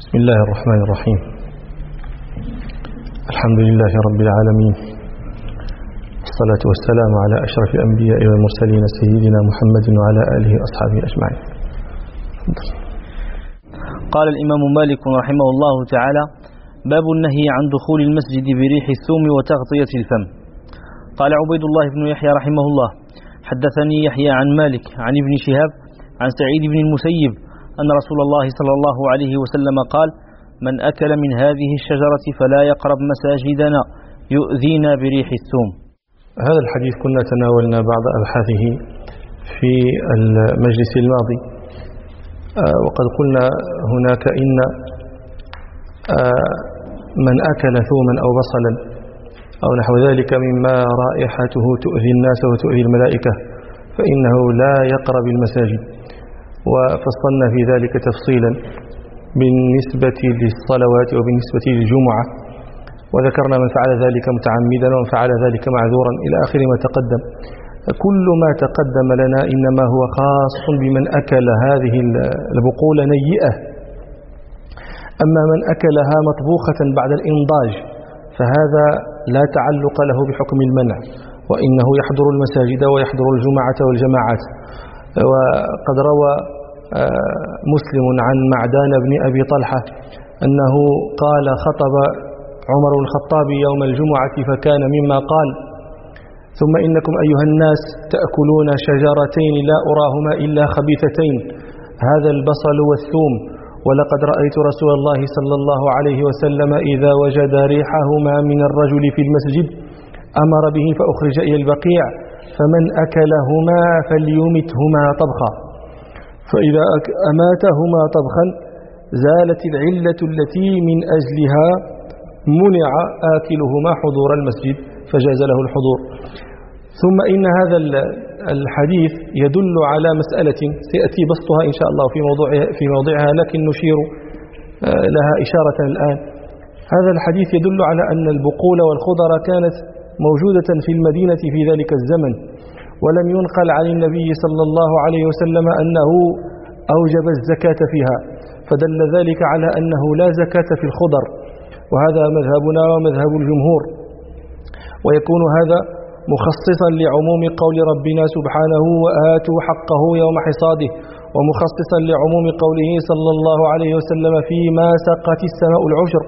بسم الله الرحمن الرحيم. الحمد لله رب العالمين، والصلاة والسلام على أشرف الأنبياء والمرسلين سيدنا محمد وعلى آله وأصحابه أجمعين. قال الإمام مالك رحمه الله تعالى: باب النهي عن دخول المسجد بريح الثوم وتغطية الفم. قال عبيد الله بن يحيى رحمه الله: حدثني يحيى عن مالك عن ابن شهاب عن سعيد بن المسيب أن رسول الله صلى الله عليه وسلم قال: من أكل من هذه الشجرة فلا يقرب مساجدنا يؤذينا بريح الثوم. هذا الحديث كنا تناولنا بعض أبحاثه في المجلس الماضي، وقد قلنا هناك إن من أكل ثوما أو بصلا أو نحو ذلك مما رائحته تؤذي الناس وتؤذي الملائكة فإنه لا يقرب المساجد، وفصلنا في ذلك تفصيلا بالنسبة للصلوات وبالنسبة للجمعة، وذكرنا من فعل ذلك متعمدا ومن فعل ذلك معذورا إلى آخر ما تقدم. كل ما تقدم لنا إنما هو خاص بمن أكل هذه البقول نيئة، أما من أكلها مطبوخة بعد الإنضاج فهذا لا تعلق له بحكم المنع، وإنه يحضر المساجد ويحضر الجمعة والجماعات. وقد روى مسلم عن معدان بن أبي طلحة أنه قال: خطب عمر الخطاب يوم الجمعة فكان مما قال: ثم إنكم أيها الناس تأكلون شجرتين لا أراهما إلا خبيثتين، هذا البصل والثوم، ولقد رأيت رسول الله صلى الله عليه وسلم إذا وجد ريحهما من الرجل في المسجد أمر به فأخرج إلى البقيع، فمن أكلهما فليمتهما طبخا، فإذا أماتهما طبخا زالت العلة التي من أجلها منع آكلهما حضور المسجد فجاز له الحضور. ثم إن هذا الحديث يدل على مسألة سيأتي بسطها إن شاء الله في موضعها، لكن نشير لها إشارة الآن. هذا الحديث يدل على أن البقول والخضر كانت موجودة في المدينة في ذلك الزمن، ولم ينقل عن النبي صلى الله عليه وسلم أنه أوجب الزكاة فيها، فدل ذلك على أنه لا زكاة في الخضر، وهذا مذهبنا ومذهب الجمهور. ويكون هذا مخصصا لعموم قول ربنا سبحانه: وآتوا حقه يوم حصاده، ومخصصا لعموم قوله صلى الله عليه وسلم: فيما سقت السماء العشر،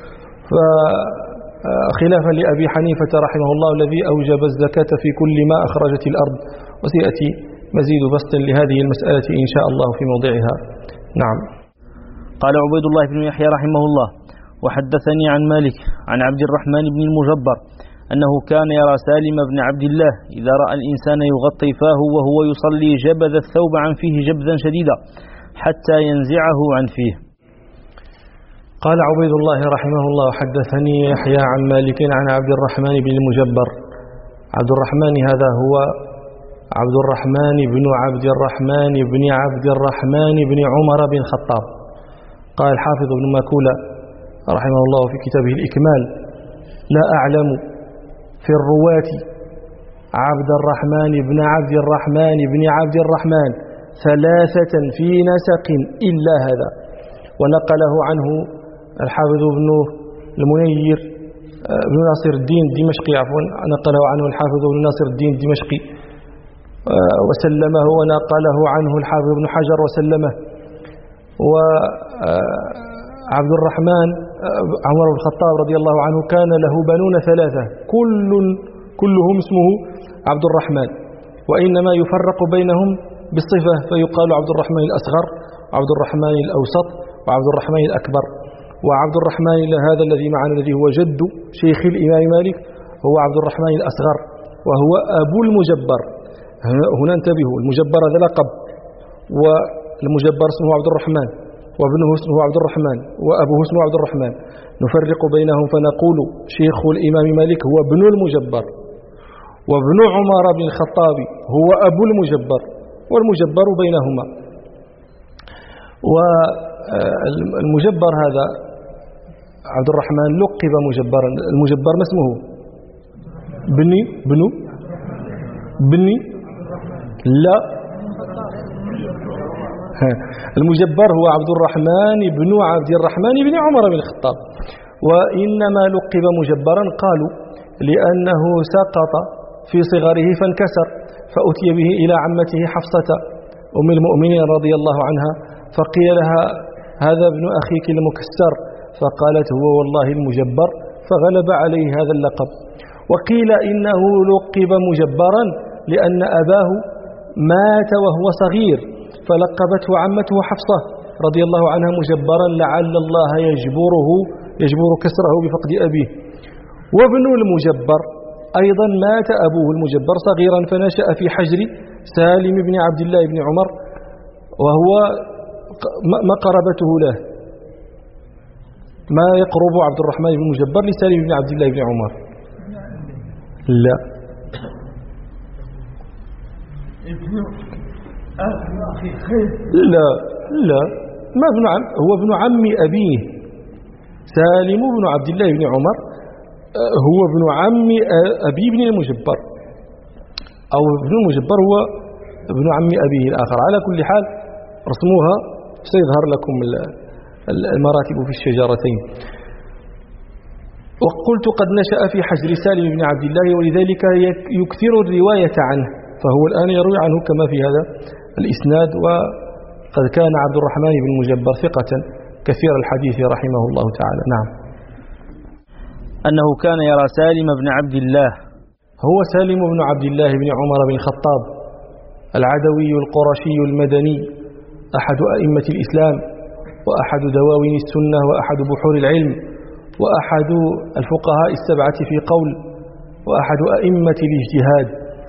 خلافا لأبي حنيفة رحمه الله الذي أوجب الزكاة في كل ما أخرجت الأرض. وسيأتي مزيد بسط لهذه المسألة إن شاء الله في موضعها. نعم. قال عبيد الله بن يحيى رحمه الله: وحدثني عن مالك عن عبد الرحمن بن المجبر أنه كان يرى سالم بن عبد الله إذا رأى الإنسان يغطي فاه وهو يصلي جبذ الثوب عن فيه جبذا شديدا حتى ينزعه عن فيه. قال عبيد الله رحمه الله: حدثني يحيى عن مالك عن عبد الرحمن بن المجبر. عبد الرحمن هذا هو عبد الرحمن بن عبد الرحمن بن عبد الرحمن بن عمر بن الخطاب. قال الحافظ ابن ماكولة رحمه الله في كتابه الإكمال: لا أعلم في الرواة عبد الرحمن بن عبد الرحمن بن عبد الرحمن ثلاثة في نسق إلا هذا. ونقله عنه الحافظ ابن المنير بن ناصر الدين الدمشقي، نقله عنه الحافظ ابن ناصر الدين الدمشقي وسلمه، ونقله عنه الحافظ ابن حجر وسلمه. وعبد الرحمن عمر بن الخطاب رضي الله عنه كان له بنون ثلاثة كلهم اسمه عبد الرحمن، وإنما يفرق بينهم بالصفة فيقال عبد الرحمن الأصغر وعبد الرحمن الأوسط وعبد الرحمن الأكبر. وعبد الرحمن هذا الذي معنا الذي هو جد شيخ الإمام مالك هو عبد الرحمن الأصغر، وهو أبو المجبر. هنا انتبهوا، المجبر هذا لقب، والمجبر اسمه عبد الرحمن، وابنه اسمه عبد الرحمن، وأبوه اسمه عبد الرحمن. نفرق بينهم فنقول شيخ الإمام مالك هو ابن المجبر، وابن عمر بن الخطاب هو أبو المجبر، والمجبر بينهما. والمجبر هذا عبد الرحمن لقب مجبرا. المجبر ما اسمه؟ بني لا المجبر هو عبد الرحمن بن عمر بن الخطاب. وإنما لقب مجبرا قالوا لأنه سقط في صغره فانكسر، فأتي به إلى عمته حفصة أم المؤمنين رضي الله عنها، فقيل لها هذا ابن أخيك المكسر، فقالت هو والله المجبر، فغلب عليه هذا اللقب. وقيل إنه لقب مجبرا لأن أباه مات وهو صغير، فلقبته عمته حفصة رضي الله عنها مجبرا لعل الله يجبر كسره بفقد أبيه. وابن المجبر أيضا مات أبوه المجبر صغيرا، فنشأ في حجر سالم بن عبد الله بن عمر، وهو مقربته له، ما يقرب عبد الرحمن بن المجبر لسالم بن عبد الله بن عمر. لا لا لا، ما ابن عم، هو ابن عم أبيه. سالم بن عبد الله بن عمر هو ابن عم أبي بن المجبر، أو ابن المجبر هو ابن عم أبيه الآخر. على كل حال رسموها سيظهر لكم المراتب في الشجرتين. وقلت قد نشأ في حجر سالم بن عبد الله، ولذلك يكثر الرواية عنه، فهو الآن يروي عنه كما في هذا الإسناد. وقد كان عبد الرحمن بن المجبر ثقة كثير الحديث رحمه الله تعالى. نعم. أنه كان يرى سالم بن عبد الله، هو سالم بن عبد الله بن عمر بن الخطاب العدوي القرشي المدني، أحد أئمة الإسلام، وأحد دواوين السنة، وأحد بحور العلم، وأحد الفقهاء السبعة في قول، وأحد أئمة الاجتهاد.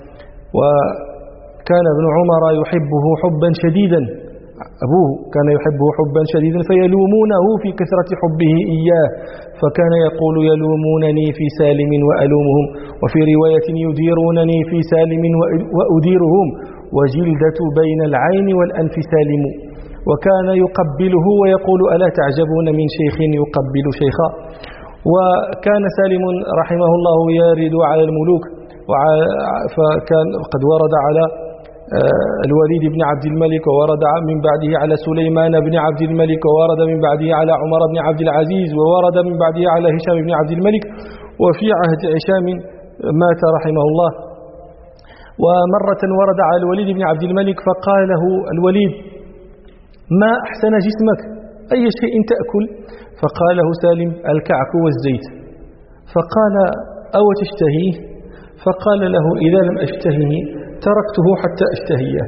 وكان ابن عمر يحبه حبا شديدا، أبوه كان يحبه حبا شديدا، فيلومونه في كثرة حبه إياه، فكان يقول يلومونني في سالم وألومهم، وفي رواية يديرونني في سالم وأديرهم، وجلدة بين العين والأنف سالم. وكان يقبله ويقول ألا تعجبون من شيخ يقبل شيخا. وكان سالم رحمه الله يرد على الملوك، فكان قد ورد على الوليد بن عبد الملك، وورد من بعده على سليمان بن عبد الملك، وورد من بعده على عمر بن عبد العزيز، وورد من بعده على هشام بن عبد الملك. وفي عهد هشام مات رحمه الله. ومرة ورد على الوليد بن عبد الملك فقال له الوليد ما أحسن جسمك، أي شيء تأكل؟ فقال له سالم الكعك والزيت. فقال أو تشتهيه؟ فقال له إذا لم أشتهيه تركته حتى أشتهيه.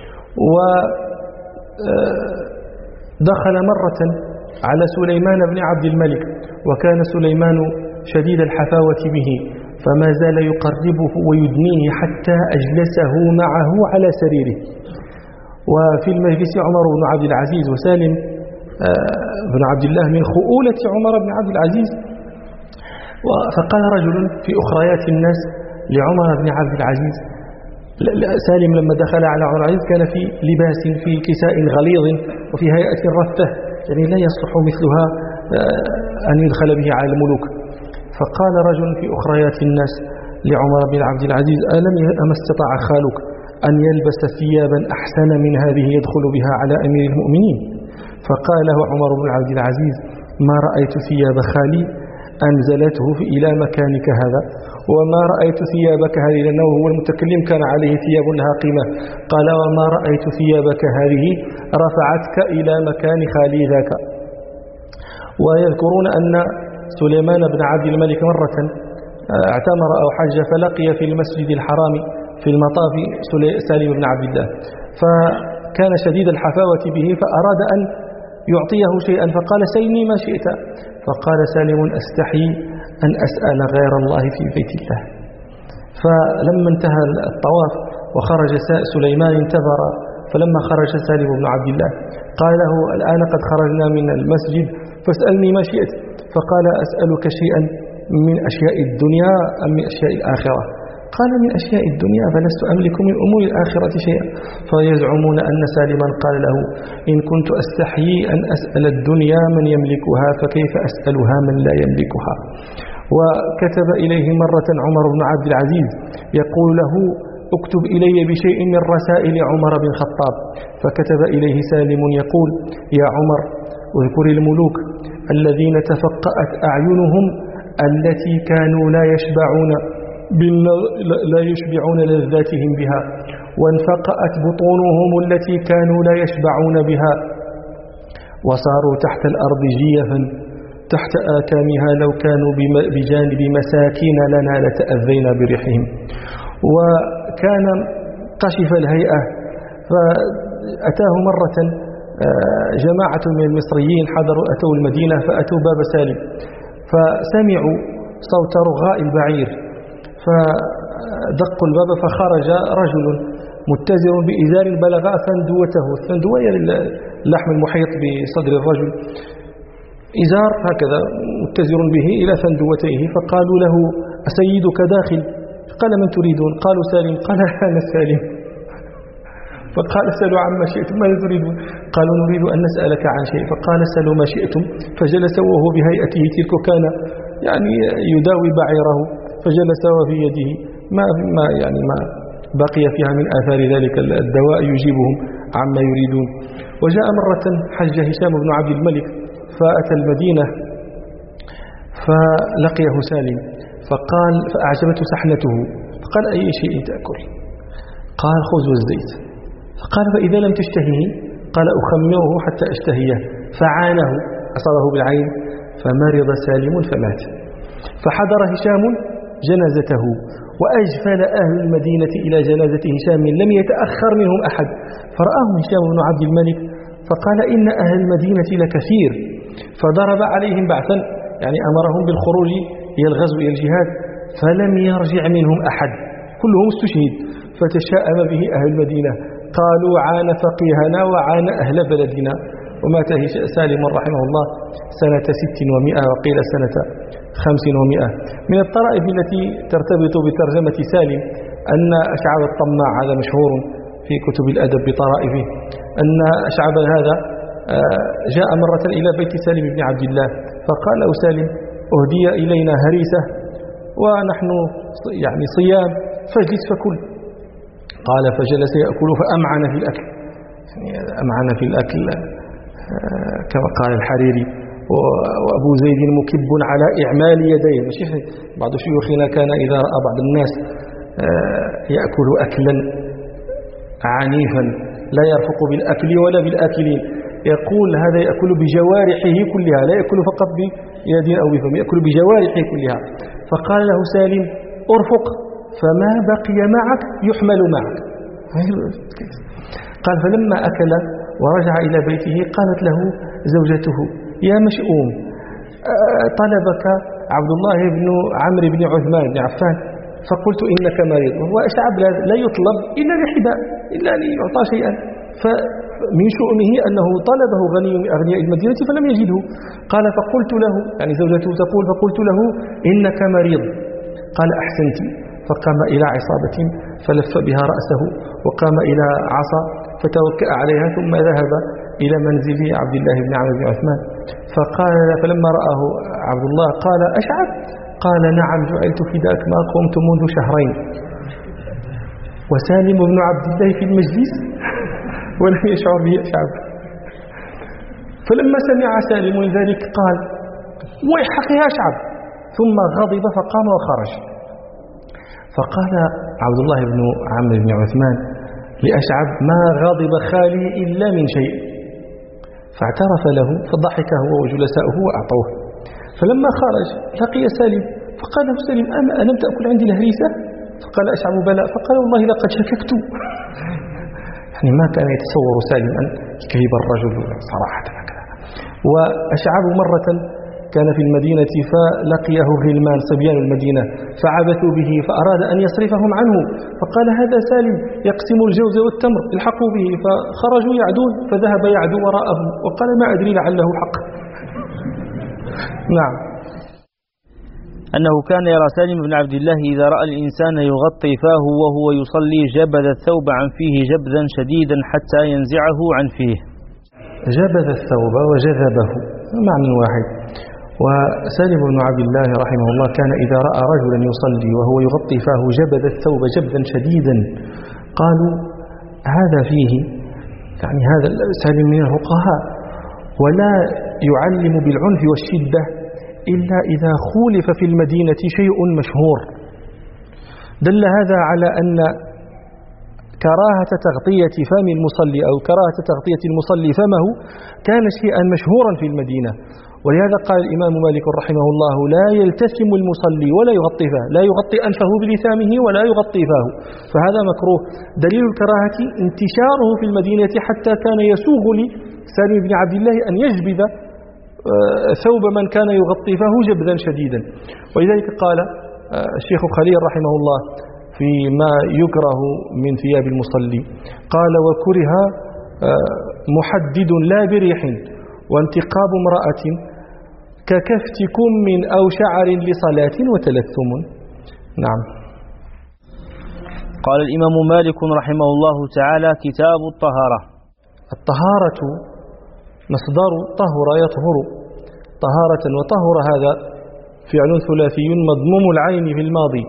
ودخل مرة على سليمان بن عبد الملك، وكان سليمان شديد الحفاوة به، فما زال يقربه ويدنيه حتى أجلسه معه على سريره. وفي المجلس عمر بن عبد العزيز وسالم بن عبد الله من خؤولة عمر بن عبد العزيز. فقال رجل في أخريات الناس لعمر بن عبد العزيز، سالم لما دخل على عمر العزيز كان في لباس في كساء غليظ وفي هيئة رثة، يعني لا يصلح مثلها أن يدخل به على الملوك. فقال رجل في أخريات الناس لعمر بن عبد العزيز أما استطاع خالك أن يلبس ثيابا أحسن من هذه يدخل بها على أمير المؤمنين؟ فقال له عمر بن عبد العزيز ما رأيت ثياب خالي أنزلته إلى مكانك هذا، وما رأيت ثيابك هذه، لأنه هو المتكلم كان عليه ثياب لها قيمة، قال وما رأيت ثيابك هذه رفعتك إلى مكان خالي ذاك. ويذكرون أن سليمان بن عبد الملك مرة اعتمر أو حج، فلقي في المسجد الحرام في المطاف سالم بن عبد الله، فكان شديد الحفاوة به، فأراد أن يعطيه شيئا، فقال سلني ما شئت. فقال سالم أستحي أن أسأل غير الله في بيت الله. فلما انتهى الطواف وخرج سليمان انتظر، فلما خرج سالم بن عبد الله قال له الآن قد خرجنا من المسجد فاسألني ما شئت. فقال أسألك شيئا من أشياء الدنيا أم من أشياء الآخرة؟ قال من أشياء الدنيا، فلست أملك من أمور الآخرة شيئا. فيزعمون أن سالما قال له إن كنت أستحيي أن أسأل الدنيا من يملكها فكيف أسألها من لا يملكها. وكتب إليه مرة عمر بن عبد العزيز يقول له اكتب إلي بشيء من رسائل عمر بن الخطاب. فكتب إليه سالم يقول: يا عمر، اذكر الملوك الذين تفقأت أعينهم التي كانوا لا يشبعون لذاتهم بها، وانفقأت بطونهم التي كانوا لا يشبعون بها، وصاروا تحت الأرض جيفا تحت آكامها، لو كانوا بجانب مساكين لنا لتأذينا بريحهم. وكان قشف الهيئة، فأتاه مرة جماعة من المصريين أتوا المدينة، فأتوا باب سالم فسمعوا صوت رغاء البعير، فدقوا الباب فخرج رجل متزر بإزار بلغ فندوته. الفندوة هي اللحم المحيط بصدر الرجل، إزار هكذا متزر به إلى فندوتيه. فقالوا له: أسيدك داخل؟ قال: من تريدون؟ قالوا: سالم. قال: أنا سالم. فقال: سلوا عما شئتم، ماذا تريدون؟ قالوا: نريد أن نسألك عن شيء. فقال: سلوا ما شئتم. فجلس وهو بهيئته تلك، كان يعني يداوي بعيره، فجلس وفي يده ما بقي فيها من آثار ذلك الدواء يجيبهم عما يريدون. وجاء مرة حج هشام بن عبد الملك، فأتى المدينة فلقيه سالم، فأعجبته سحنته، فقال: أي شيء تأكل؟ قال: خبز والزيت. فقال: فإذا لم تشتهيه؟ قال: أخمره حتى أشتهيه. فعانه، أصابه بالعين، فمرض سالم فمات. فحضر هشام جنازته، وأجفل أهل المدينة إلى جنازة هشام، لم يتأخر منهم أحد. فرآهم هشام بن عبد الملك فقال: إن أهل المدينة لكثير. فضرب عليهم بعثا، يعني أمرهم بالخروج إلى الغزو إلى الجهاد، فلم يرجع منهم أحد، كلهم استشهد. فتشاءم به أهل المدينة، قالوا: عان فقيهنا وعان أهل بلدنا. ومات سالم رحمه الله سنة 600 وقيل سنة 500. من الطرائف التي ترتبط بترجمة سالم أن أشعب الطماع، هذا مشهور في كتب الأدب بطرائفه، أن أشعب هذا جاء مرة إلى بيت سالم بن عبد الله، فقال له سالم: أهدي إلينا هريسة ونحن يعني صيام، فاجلس فكل. قال: فجلس يأكل فأمعن في الأكل، يعني أمعن في الأكل كما قال الحريري. وأبو زيد مكب على إعمال يديه. بعض شيوخنا كان إذا رأى بعض الناس يأكل أكلا عنيفا لا يرفق بالأكل ولا بالآكلين، يقول: هذا يأكل بجوارحه كلها، لا يأكل فقط بيد أو بفم، يأكل بجوارحه كلها. فقال له سالم: أرفق، فما بقي معك يحمل معك. قال: فلما أكل ورجع إلى بيته قالت له زوجته: يا مشؤوم، طلبك عبد الله بن عمرو بن عثمان بن عفان، فقلت إنك مريض. وهو أشعب لا يطلب إلا لحداء، إلا ليعطى شيئا، فمن شؤمه أنه طلبه غني من أغنياء المدينة فلم يجده. قال: فقلت له، يعني زوجته تقول: فقلت له إنك مريض. قال: أحسنت. فقام إلى عصابة فلف بها رأسه، وقام إلى عصا فتوكأ عليها، ثم ذهب إلى منزل عبد الله بن عمرو بن عثمان. فلما رآه عبد الله قال: أشعب؟ قال: نعم، جعلت فداك، ما قمت منذ شهرين. وسالم بن عبد الله في المجلس ولم يشعر به أشعب. فلما سمع سالم ذلك قال: ويحك يا أشعب، ثم غضب فقام وخرج. فقال عبد الله بن عمرو بن عثمان لأشعب: ما غضب خالي إلا من شيء. فاعترف له، فضحك هو وجلساؤه وأعطوه. فلما خرج لقي سالم، فقال له سالم: ألم تأكل عندي الهريسة؟ فقال أشعب: بلى. فقال: والله لقد شككت. يعني ما كان يتصور سالم أن يكذب الرجل صراحة هكذا. وأشعب مرة كان في المدينة فلقيه غلمان صبيان المدينة فعبثوا به، فأراد أن يصرفهم عنه، فقال: هذا سالم يقسم الجوز والتمر، الحقوا به. فخرجوا يعدون، فذهب يعدو وراءهم وقال: ما أدري لعله حق. نعم. أنه كان يرى سالم بن عبد الله إذا رأى الإنسان يغطي فاه وهو يصلي جبذ الثوب عن فيه جبذا شديدا حتى ينزعه عن فيه. جبذ الثوب وجذبه معنى واحد. وسالم بن عبد الله رحمه الله كان إذا رأى رجلا يصلي وهو يغطي فاه جبد الثوب جبدا شديدا قالوا هذا فيه، يعني هذا سالم من الفقهاء ولا يعلم بالعنف والشدة إلا إذا خولف في المدينة شيء مشهور. دل هذا على أن كراهة تغطية فم المصلي أو كراهة تغطية المصلي فمه كان شيئا مشهورا في المدينة، ولهذا قال الإمام مالك رحمه الله لا يلتثم المصلي ولا يغطي فاه، لا يغطي أنفه بلثامه ولا يغطي فاه، فهذا مكروه. دليل الكراهة انتشاره في المدينة حتى كان يسوغ لسالم بن عبد الله أن يجبد ثوب من كان يغطي فاه جبدا شديدا. ولذلك قال الشيخ خليل رحمه الله فيما يكره من ثياب المصلي قال وكره محدد لا بريح وانتقاب امرأة ككفت كم أو شعر لصلاة وتلثم. نعم. قال الإمام مالك رحمه الله تعالى كتاب الطهارة. الطهارة مصدر طهر يطهر طهارة، وطهر هذا فعل ثلاثي مضموم العين في الماضي،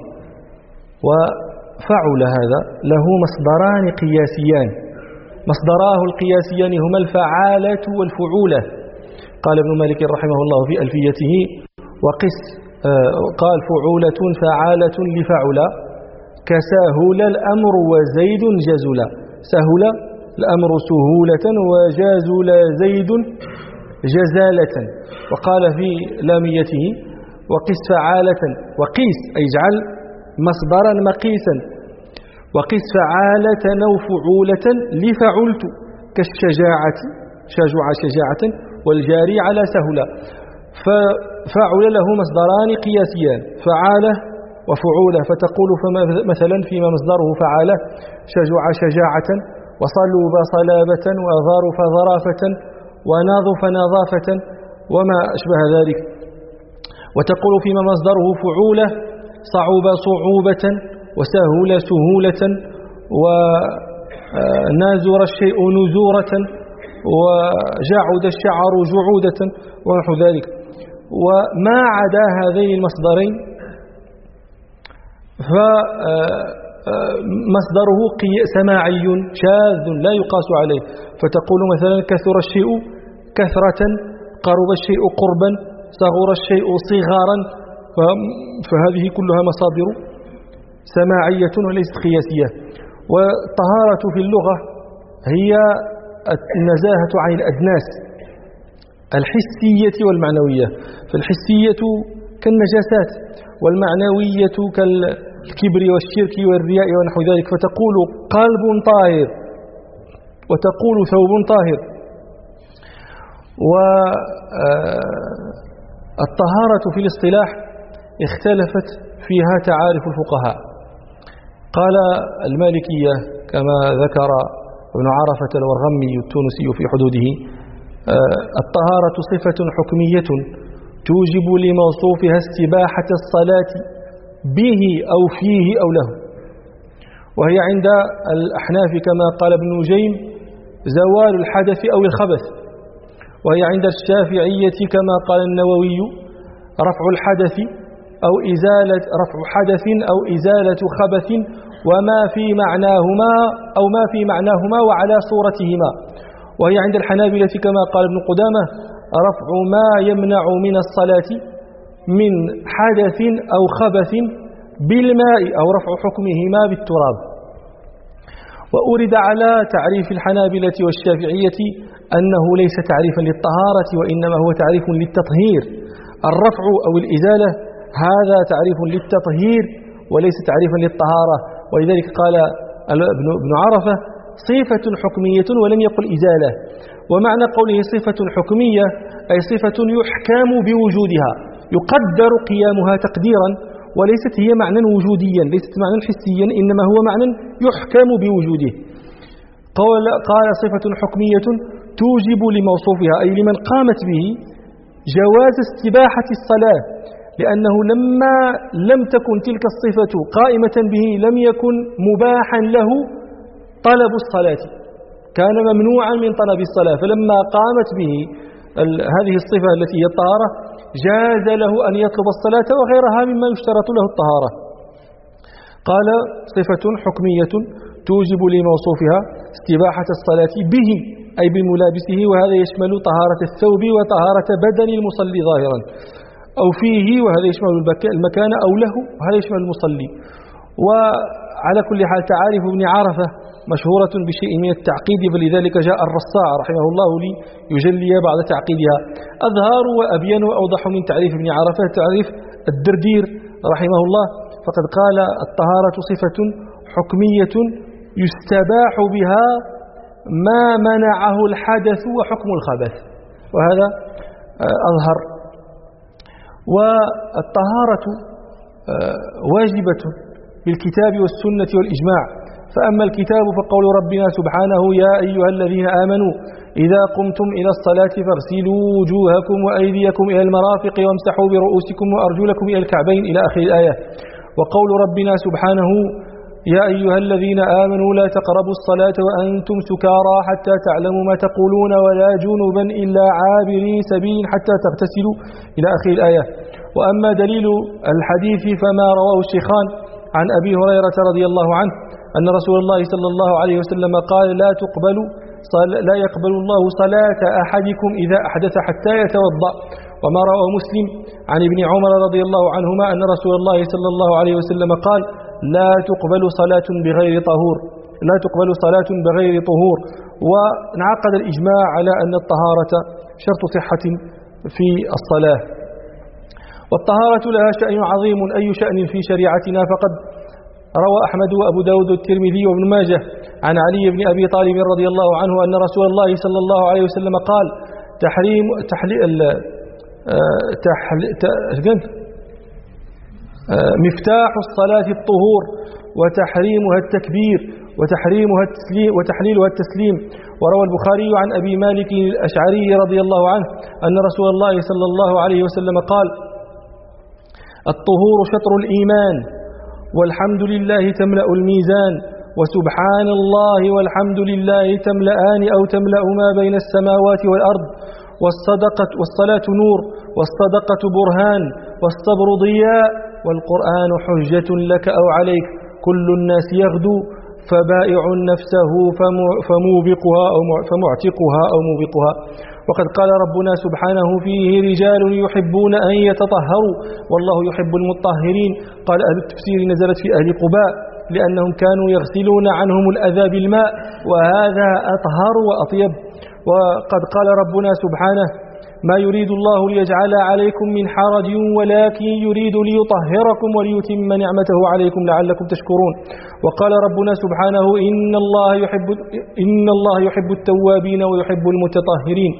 وفعل هذا له مصدران قياسيان، مصدراه القياسيان هما الفعالة والفعولة. قال ابن مالك رحمه الله في ألفيته وقس قال فعولة فعالة لفعل كسهل الأمر وزيد جزل، سهل الأمر سهولة وجازل زيد جزالة. وقال في لاميته وقس فعالة، وقيس أي اجعل مصدرا مقيسا، وقس فعالة أو فعولة لفعلت كالشجاعة شجع شجاعة والجاري على سهولة. ففعل له مصدران قياسيان فعالة وفعولة، فتقول مثلا فيما مصدره فعالة شجع شجاعة وصلوب صلابة وظرف ظرافة وناظف نظافة وما أشبه ذلك. وتقول فيما مصدره فعولة صعوب صعوبة وسهول سهولة ونازر الشيء نزورة وجعد الشعر جعودة ونحو ذلك. وما عدا هذين المصدرين فمصدره سماعي شاذ لا يقاس عليه، فتقول مثلا كثر الشيء كثرة، قرب الشيء قربا، صغر الشيء صغارا، فهذه كلها مصادر سماعية وليست قياسية. والطهارة في اللغة هي النزاهة عن الأدناس الحسية والمعنوية، فالحسية كالنجاسات والمعنوية كالكبر والشرك والرياء ونحو ذلك، فتقول قلب طاهر وتقول ثوب طاهر. والطهارة في الاصطلاح اختلفت فيها تعارف الفقهاء. قال المالكية كما ذكر ابن عرفة الورغمي التونسي في حدوده الطهارة صفة حكمية توجب لموصوفها استباحة الصلاة به أو فيه أو له. وهي عند الأحناف كما قال ابن نجيم زوال الحدث أو الخبث، وهي عند الشافعية كما قال النووي رفع الحدث أو إزالة رفع حدث أو إزالة خبث وما في معناهما أو ما في معناهما وعلى صورتهما. وهي عند الحنابلة كما قال ابن قدامة رفع ما يمنع من الصلاة من حدث أو خبث بالماء أو رفع حكمهما بالتراب. وأورد على تعريف الحنابلة والشافعية أنه ليس تعريفا للطهارة وإنما هو تعريف للتطهير. الرفع أو الإزالة هذا تعريف للتطهير وليس تعريفا للطهارة. ولذلك قال ابن عرفة صفة حكمية ولم يقل إزالة. ومعنى قوله صفة حكمية أي صفة يحكم بوجودها، يقدر قيامها تقديرا، وليست هي معنى وجوديا، ليست معنى حسيا، إنما هو معنى يحكم بوجوده. قال صفة حكمية توجب لموصوفها أي لمن قامت به جواز استباحة الصلاة، لأنه لما لم تكن تلك الصفة قائمة به لم يكن مباحا له طلب الصلاة، كان ممنوعا من طلب الصلاة، فلما قامت به هذه الصفة التي هي الطهارة جاز له أن يطلب الصلاة وغيرها مما يشترط له الطهارة. قال صفة حكمية توجب لموصوفها استباحة الصلاة به أي بملابسه، وهذا يشمل طهارة الثوب وطهارة بدن المصلي ظاهرا أو فيه، وهذا يشمل المكان أو له، وهذا يشمل المصلي. وعلى كل حال تعارف ابن عرفة مشهورة بشيء من التعقيد، فلذلك جاء الرصاع رحمه الله ليجلي بعض تعقيدها. أظهر وأبين وأوضح من تعريف ابن عرفة تعريف الدردير رحمه الله، فقد قال الطهارة صفة حكمية يستباح بها ما منعه الحدث وحكم الخبث، وهذا أظهر. والطهارة واجبة بالكتاب والسنة والإجماع. فأما الكتاب فقول ربنا سبحانه يا أيها الذين آمنوا إذا قمتم إلى الصلاة فاغسلوا وجوهكم وأيديكم إلى المرافق وامسحوا برؤوسكم وأرجلكم إلى الكعبين إلى آخر الآية. وقول ربنا سبحانه يا أيها الذين آمنوا لا تقربوا الصلاة وأنتم سكارى حتى تعلموا ما تقولون ولا جنبا إلا عابري سبيل حتى تغتسلوا إلى آخر الآية. وأما دليل الحديث فما رواه الشيخان عن أبي هريرة رضي الله عنه أن رسول الله صلى الله عليه وسلم قال لا يقبل الله صلاة أحدكم إذا أحدث حتى يتوضأ. وما رواه مسلم عن ابن عمر رضي الله عنهما أن رسول الله صلى الله عليه وسلم قال لا تقبل صلاة بغير طهور. وانعقد الإجماع على أن الطهارة شرط صحة في الصلاة. والطهارة لها شأن عظيم أي شأن في شريعتنا، فقد روى أحمد وأبو داود والترمذي وابن ماجه عن علي بن أبي طالب رضي الله عنه أن رسول الله صلى الله عليه وسلم قال مفتاح الصلاة الطهور وتحريمها التكبير وتحليلها التسليم. وروى البخاري عن أبي مالك الأشعري رضي الله عنه أن رسول الله صلى الله عليه وسلم قال الطهور شطر الإيمان والحمد لله تملأ الميزان وسبحان الله والحمد لله تملأان أو تملأ ما بين السماوات والأرض والصلاة نور والصدقة برهان والصبر ضياء والقرآن حجة لك أو عليك كل الناس يغدو فبائع نفسه فمعتقها أو موبقها. وقد قال ربنا سبحانه فيه رجال يحبون أن يتطهروا والله يحب المطهرين. قال أهل التفسير نزلت في أهل قباء لأنهم كانوا يغسلون عنهم الأذى بالماء وهذا أطهر وأطيب. وقد قال ربنا سبحانه ما يريد الله ليجعل عليكم من حرج ولكن يريد ليطهركم وليتم نعمته عليكم لعلكم تشكرون. وقال ربنا سبحانه إن الله يحب التوابين ويحب المتطهرين.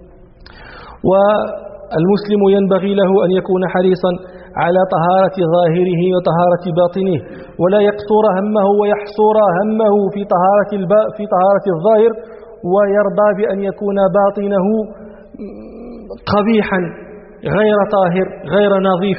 والمسلم ينبغي له أن يكون حريصا على طهارة ظاهره وطهارة باطنه ولا يقصر همه ويحصر همه في طهارة الظاهر ويرضى بأن يكون باطنه قبيحا غير طاهر غير نظيف.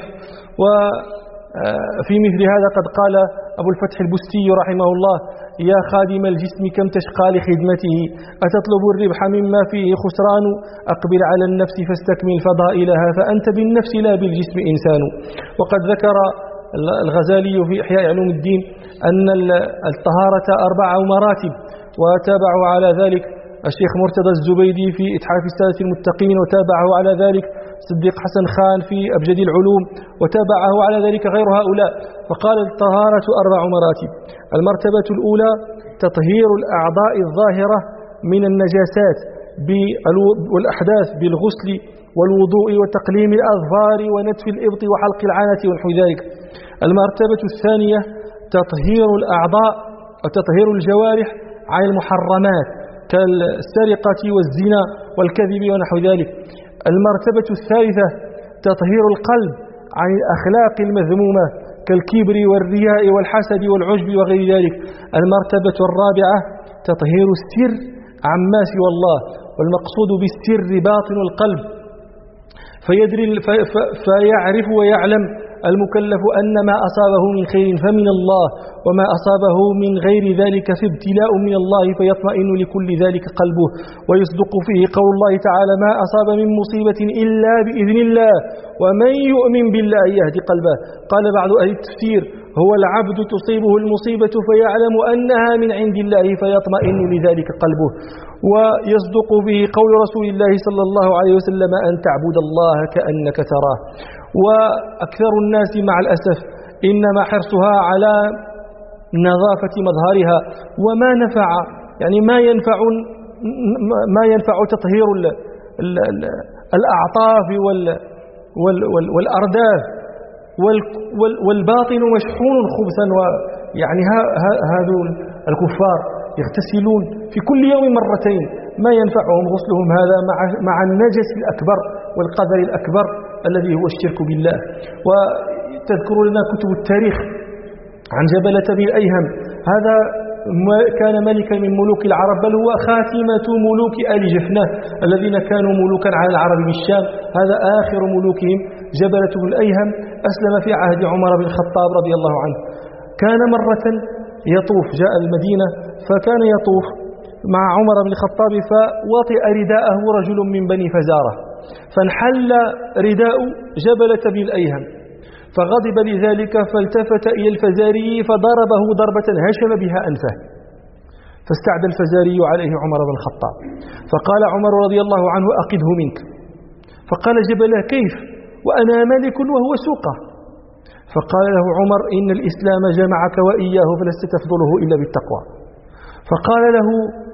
وفي مثل هذا قد قال أبو الفتح البستي رحمه الله يا خادم الجسم كم تشقى لخدمته أتطلب الربح مما فيه خسران أقبل على النفس فاستكمل فضائلها فأنت بالنفس لا بالجسم إنسان. وقد ذكر الغزالي في إحياء علوم الدين أن الطهارة 4 مراتب وتابعوا على ذلك الشيخ مرتضى الزبيدي في إتحاف السادة المتقين وتابعه على ذلك صديق حسن خان في أبجد العلوم وتابعه على ذلك غير هؤلاء. فقال الطهارة 4 مراتب. المرتبة الأولى تطهير الأعضاء الظاهرة من النجاسات والأحداث بالغسل والوضوء وتقليم الأظفار ونتف الإبط وحلق العانة ونحو ذلك. المرتبة الثانية تطهير الأعضاء وتطهير الجوارح عن المحرمات كالسرقة والزنا والكذب ونحو ذلك. المرتبة الثالثة تطهير القلب عن الأخلاق المذمومة كالكبر والرياء والحسد والعجب وغير ذلك. المرتبة الرابعة تطهير السر عما سوى الله، والمقصود بالسر باطن القلب فيعرف ويعلم المكلف أن ما أصابه من خير فمن الله وما أصابه من غير ذلك فابتلاء من الله فيطمئن لكل ذلك قلبه ويصدق فيه قول الله تعالى ما أصاب من مصيبة إلا بإذن الله ومن يؤمن بالله يهدي قلبه. قال بعض أهل التفسير هو العبد تصيبه المصيبة فيعلم أنها من عند الله فيطمئن لذلك قلبه. ويصدق به قول رسول الله صلى الله عليه وسلم أن تعبد الله كأنك تراه. وأكثر الناس مع الأسف إنما حرصها على نظافة مظهرها وما نفع يعني ما ينفع تطهير الأعطاف والأرداف والباطن مشحون خبثا. ويعني هذول الكفار يغتسلون في كل يوم مرتين ما ينفعهم غسلهم هذا مع النجس الأكبر والقدر الأكبر الذي هو الشرك بالله. وتذكر لنا كتب التاريخ عن جبلة بن أيهم هذا كان ملكا من ملوك العرب بل هو خاتمة ملوك آل جفنة الذين كانوا ملوكا على العرب بالشام. هذا آخر ملوكهم جبلة بن أيهم أسلم في عهد عمر بن الخطاب رضي الله عنه. كان مرة يطوف جاء المدينة فكان يطوف مع عمر بن الخطاب فوطئ رداءه رجل من بني فزارة فانحل رداء جبلة بن أيهم فغضب لذلك فالتفت إلى الفزاري فضربه ضربة هشم بها أنفه فاستعدى الفزاري عليه عمر بن الخطاب فقال عمر رضي الله عنه أقده منك. فقال جبله كيف وأنا ملك وهو سوقه. فقال له عمر إن الإسلام جمعك وإياه فلست تفضله إلا بالتقوى. فقال له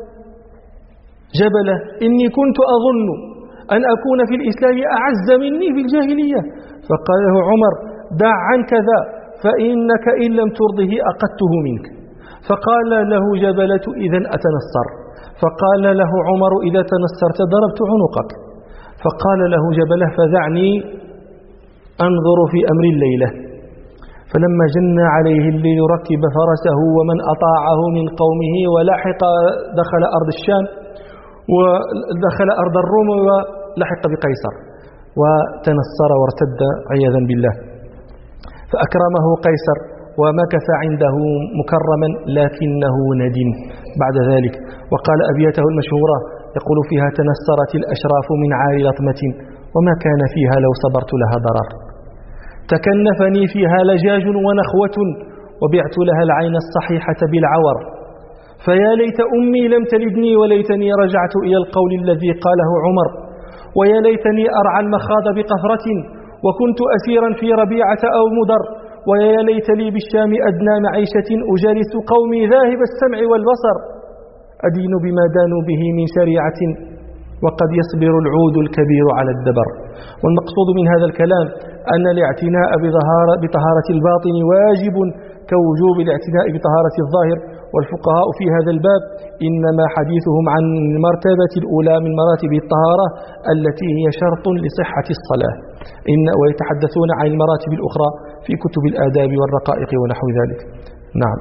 جبله إني كنت أظن أن أكون في الإسلام أعز مني في الجاهلية. فقال له عمر دع عنك ذا فإنك إن لم ترضه أقدته منك. فقال له جبلة إذن أتنصر. فقال له عمر إذا تنصرت ضربت عنقك. فقال له جبله فدعني أنظر في أمر الليلة. فلما جن عليه الليل ركب فرسه ومن أطاعه من قومه ولحق دخل أرض الشام ودخل أرض الروم ولحق بقيصر وتنصر وارتد عياذا بالله. فأكرمه قيصر ومكث عنده مكرما لكنه ندم بعد ذلك وقال أبياته المشهورة يقول فيها تنصرت الأشراف من عار لطمة وما كان فيها لو صبرت لها ضرر. تكنفني فيها لجاج ونخوة وبعت لها العين الصحيحة بالعور. فيا ليت أمي لم تلدني وليتني رجعت إلى القول الذي قاله عمر ويا ليتني أرعى المخاض بقفرة وكنت أسيرا في ربيعة أو مدر ويا ليت لي بالشام أدنى معيشة أجالس قومي ذاهب السمع والبصر أدين بما دانوا به من شريعة وقد يصبر العود الكبير على الدبر. والمقصود من هذا الكلام أن الاعتناء بطهارة الباطن واجب كوجوب الاعتناء بطهارة الظاهر. والفقهاء في هذا الباب إنما حديثهم عن المرتبة الأولى من مراتب الطهارة التي هي شرط لصحة الصلاة ويتحدثون عن المراتب الأخرى في كتب الآداب والرقائق ونحو ذلك. نعم.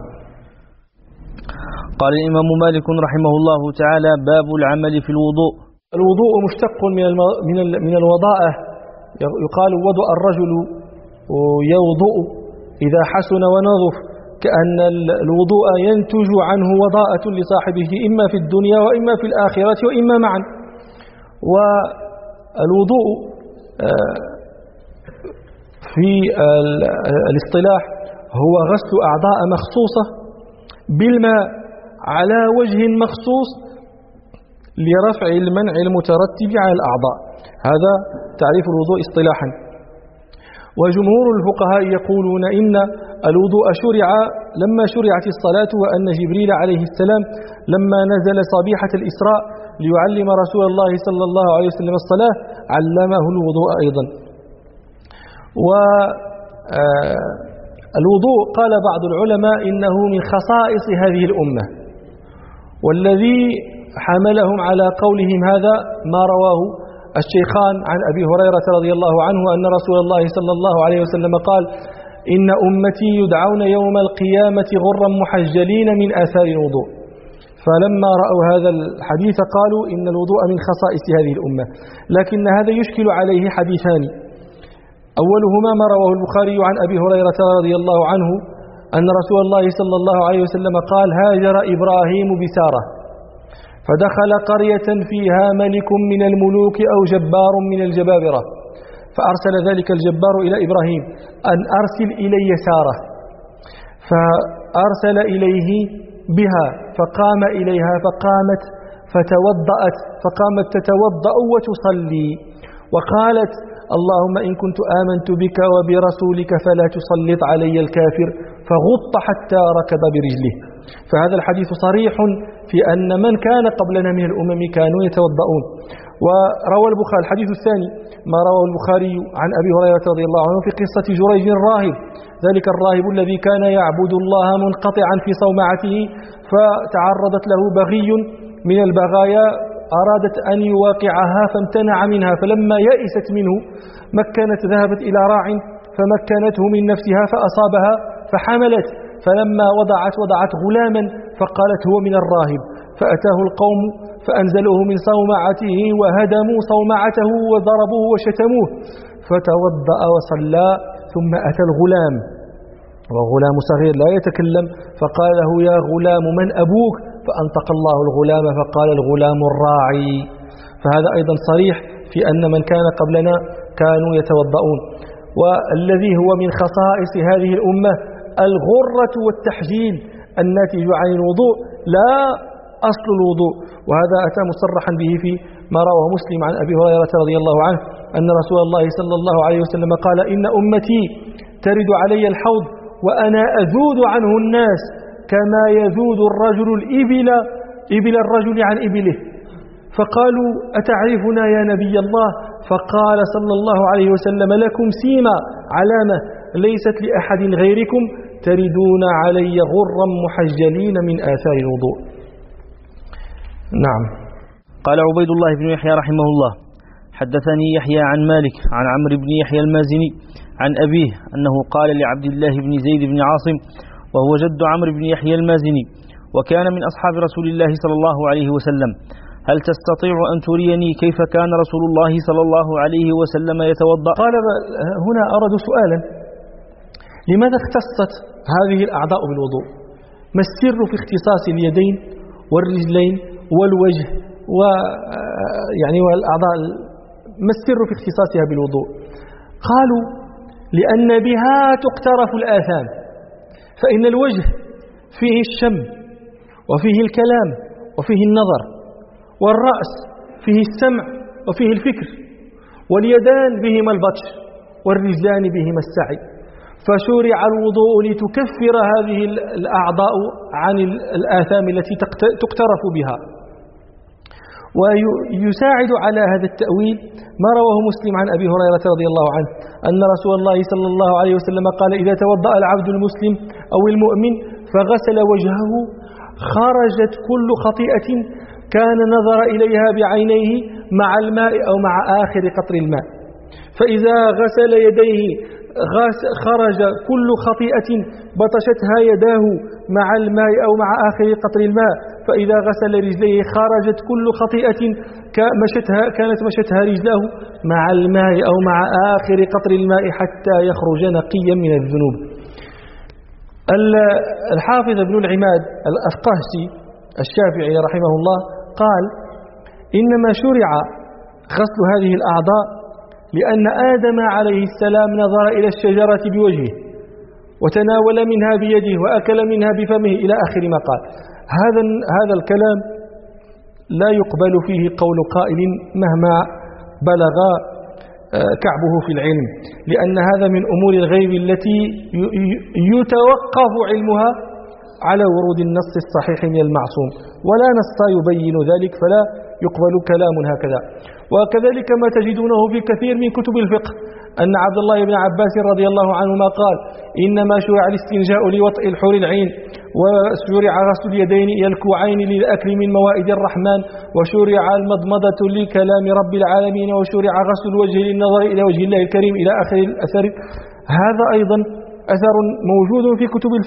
قال الإمام مالك رحمه الله تعالى باب العمل في الوضوء. الوضوء مشتق من الوضاءة يقال وضوء الرجل يوضوء إذا حسن ونظف كأن الوضوء ينتج عنه وضاءة لصاحبه إما في الدنيا وإما في الآخرة وإما معا. والوضوء في الاصطلاح هو غسل أعضاء مخصوصة بالماء على وجه مخصوص لرفع المنع المترتب على الأعضاء. هذا تعريف الوضوء اصطلاحا. وجمهور الفقهاء يقولون إن الوضوء شرع لما شرعت الصلاة وأن جبريل عليه السلام لما نزل صبيحة الإسراء ليعلم رسول الله صلى الله عليه وسلم الصلاة علمه الوضوء أيضا. والوضوء قال بعض العلماء إنه من خصائص هذه الأمة والذي حملهم على قولهم هذا ما رواه الشيخان عن أبي هريرة رضي الله عنه أن رسول الله صلى الله عليه وسلم قال إن أمتي يدعون يوم القيامة غرا محجلين من آثار الوضوء. فلما رأوا هذا الحديث قالوا إن الوضوء من خصائص هذه الأمة. لكن هذا يشكل عليه حديثان. أولهما ما رواه البخاري عن أبي هريرة رضي الله عنه أن رسول الله صلى الله عليه وسلم قال: هاجر إبراهيم بسارة فدخل قرية فيها ملك من الملوك أو جبار من الجبابرة، فأرسل ذلك الجبار إلى إبراهيم أن أرسل إلي سارة، فأرسل إليه بها فقام إليها فقامت فتوضأت، فقامت تتوضأ وتصلي، وقالت: اللهم إن كنت آمنت بك وبرسولك فلا تسلط علي الكافر، فغط حتى ركض برجله. فهذا الحديث صريح في أن من كان قبلنا من الأمم كانوا يتوضؤون. وروى البخاري الحديث الثاني ما رواه البخاري عن أبي هريرة رضي الله عنه في قصة جريج الراهب، ذلك الراهب الذي كان يعبد الله منقطعا في صومعته، فتعرضت له بغي من البغايا أرادت أن يواقعها فامتنع منها، فلما يئست منه مكنت ذهبت إلى راع فمكنته من نفسها فأصابها فحملت، فلما وضعت غلاما فقالت: هو من الراهب، فأتاه القوم فأنزلوه من صومعته وهدموا صومعته وضربوه وشتموه، فتوضأ وصلى، ثم أتى الغلام وغلام صغير لا يتكلم، فقال له: يا غلام من أبوك؟ فأنطق الله الغلام فقال: الغلام الراعي. فهذا أيضا صريح في أن من كان قبلنا كانوا يتوضؤون. والذي هو من خصائص هذه الأمة الغرة والتحجيل الناتج عن الوضوء لا أصل الوضوء، وهذا أتى مصرحا به في ما رواه مسلم عن أبي هريرة رضي الله عنه أن رسول الله صلى الله عليه وسلم قال: إن أمتي ترد علي الحوض وأنا أذود عنه الناس كما يذود الرجل إبل الرجل عن إبله. فقالوا: أتعرفنا يا نبي الله؟ فقال صلى الله عليه وسلم: لكم سيما، علامة ليست لأحد غيركم، تردون علي غرا محجلين من آثار الوضوء. نعم. قال عبيد الله بن يحيى رحمه الله: حدثني يحيى عن مالك عن عمرو بن يحيى المازني عن أبيه أنه قال لعبد الله بن زيد بن عاصم وهو جد عمرو بن يحيى المازني وكان من أصحاب رسول الله صلى الله عليه وسلم: هل تستطيع أن تريني كيف كان رسول الله صلى الله عليه وسلم يتوضأ؟ قال: هنا أرد سؤالا: لماذا اختصت هذه الأعضاء بالوضوء؟ ما السر في اختصاص اليدين والرجلين والوجه والأعضاء؟ ما السر في اختصاصها بالوضوء؟ قالوا: لأن بها تقترف الآثام، فإن الوجه فيه الشم وفيه الكلام وفيه النظر، والرأس فيه السمع وفيه الفكر، واليدان بهما البطش، والرجلان بهما السعي، فشرع الوضوء لتكفر هذه الأعضاء عن الآثام التي تقترف بها. ويساعد على هذا التأويل ما رواه مسلم عن أبي هريرة رضي الله عنه أن رسول الله صلى الله عليه وسلم قال: إذا توضأ العبد المسلم أو المؤمن فغسل وجهه خرجت كل خطيئة كان نظر إليها بعينيه مع الماء أو مع آخر قطر الماء. فإذا غسل يديه خرج كل خطيئة بطشتها يداه مع الماء أو مع آخر قطر الماء. فإذا غسل رجليه خرجت كل خطيئة كانت مشتها رجلاه مع الماء أو مع آخر قطر الماء حتى يخرج نقيا من الذنوب. الحافظ ابن العماد الأفقهسي الشافعي رحمه الله قال: إنما شرع غسل هذه الأعضاء لأن آدم عليه السلام نظر إلى الشجرة بوجهه وتناول منها بيده وأكل منها بفمه إلى آخر ما قال. هذا الكلام لا يقبل فيه قول قائل مهما بلغ كعبه في العلم، لأن هذا من أمور الغيب التي يتوقف علمها على ورود النص الصحيح من المعصوم، ولا نص يبين ذلك، فلا يقبل كلام هكذا. وكذلك ما تجدونه في كثير من كتب الفقه أن عبد الله بن عباس رضي الله عنهما قال: إنما شرع الاستنجاء لوطئ الحور العين، وشرع غسل اليدين إلى الكوعين للأكل من موائد الرحمن، وشرع المضمضة لكلام رب العالمين، وشرع غسل الوجه للنظر إلى وجه الله الكريم إلى آخر الأثر. هذا أيضا أثر موجود في كتب الفقه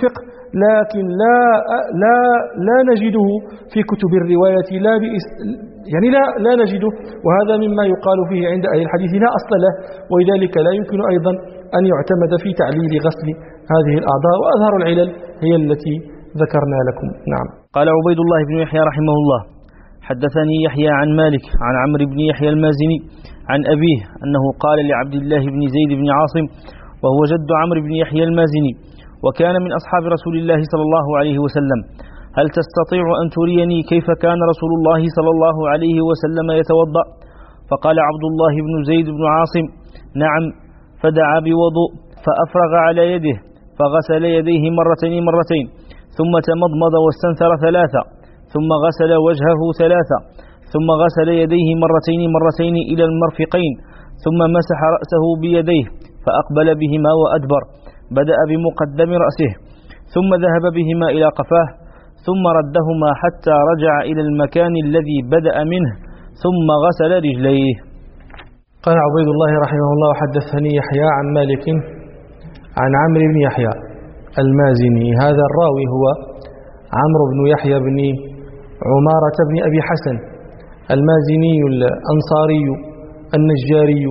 لكن لا نجده في كتب الرواية يعني لا نجده، وهذا مما يقال فيه عند أهل الحديث لا أصل له، ولذلك لا يمكن أيضا أن يعتمد في تعليل غسل هذه الأعضاء، وأظهر العلل هي التي ذكرنا لكم. نعم. قال عبيد الله بن يحيى رحمه الله: حدثني يحيى عن مالك عن عمرو بن يحيى المازني عن أبيه أنه قال لعبد الله بن زيد بن عاصم وهو جد عمرو بن يحيى المازني وكان من أصحاب رسول الله صلى الله عليه وسلم: هل تستطيع أن تريني كيف كان رسول الله صلى الله عليه وسلم يتوضأ؟ فقال عبد الله بن زيد بن عاصم: نعم. فدعا بوضوء فأفرغ على يده فغسل يديه مرتين ثم تمضمض واستنثر 3 ثم غسل وجهه 3 ثم غسل يديه مرتين إلى المرفقين ثم مسح رأسه بيديه فأقبل بهما وأدبر، بدأ بمقدم رأسه ثم ذهب بهما إلى قفاه ثم ردهما حتى رجع إلى المكان الذي بدأ منه ثم غسل رجليه. قال عبيد الله رحمه الله: حدثني يحيى عن مالك عن عمرو بن يحيى المازني. هذا الراوي هو عمرو بن يحيى بن عمارة بن أبي حسن المازني الأنصاري النجاري،